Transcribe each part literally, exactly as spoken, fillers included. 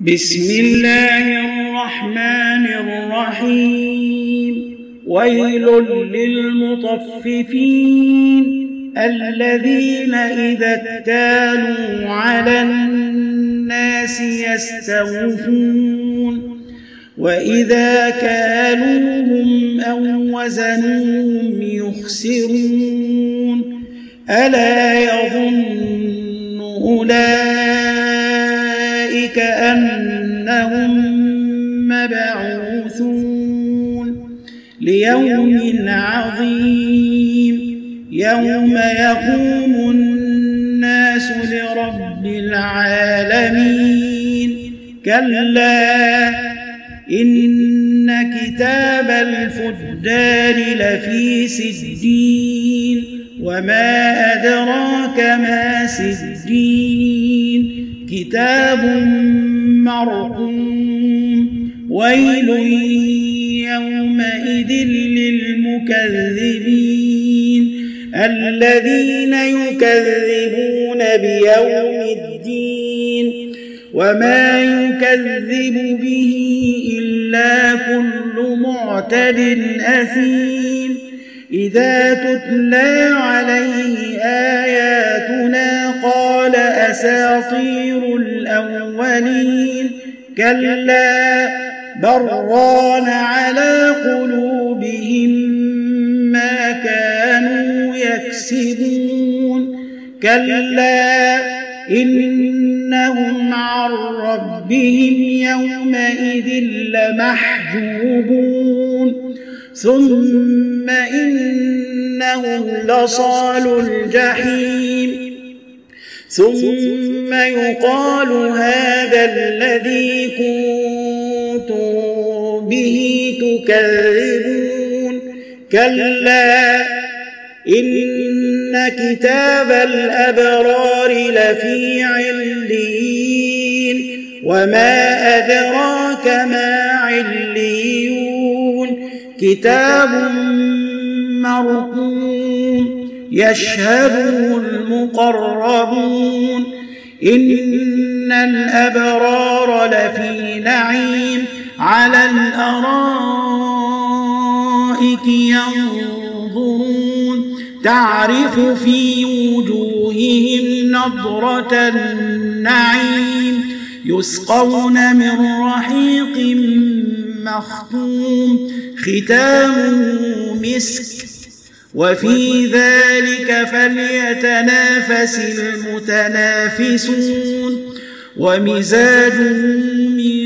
بسم الله الرحمن الرحيم ويل للمطففين الذين إذا اكتالوا على الناس يستوفون وإذا كالوهم أو وزنوهم يخسرون ألا يظن أولئك أنهم مبعوثون ليوم عظيم يوم يقوم الناس لرب العالمين كلا إن كتاب الفجار لفي سجين وما أدراك ما سجين كتاب مرقوم ويل يومئذ للمكذبين الذين يكذبون بيوم الدين وما يكذب به إلا كل معتد أثيم إذا تتلى عليه آياتنا قال أساطير الأولين كلا بران على قلوبهم ما كانوا يكسبون كلا إنهم عن ربهم يومئذ لمحجوبون ثم إنهم لصالو الجحيم ثم يقال هذا الذي كنتم به تكذبون كلا إن كتاب الأبرار لفي عليين وما أدراك ما عليون كتاب مرقوم يشهده المقربون إن الأبرار لفي نعيم على الأرائك ينظرون تعرف في وجوههم نضرة النعيم يسقون من رحيق مختوم ختامه مسك وفي ذلك فليتنافس المتنافسون ومزاجه من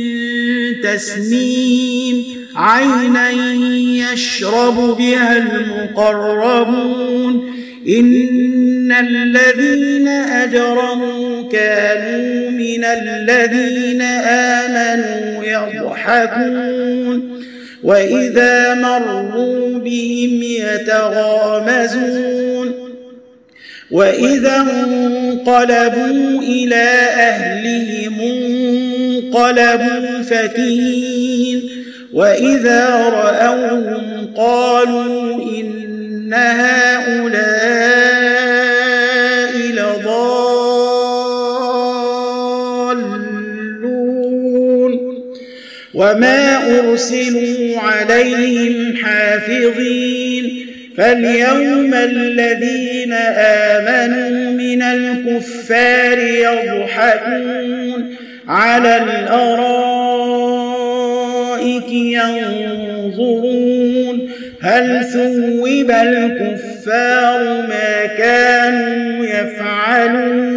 تسنيم عينا يشرب بها المقربون إن الذين أجرموا كانوا من الذين آمنوا يضحكون وإذا مروا بهم يتغامزون وإذا انقلبوا إلى أهلهم انقلبوا فكهين وإذا رأوهم قالوا إن هؤلاء لضالون وما أرسلوا عليهم حافظين فاليوم الذين آمنوا من الكفار يضحكون على الأرائك ينظرون هل ثوب الكفار ما كانوا يفعلون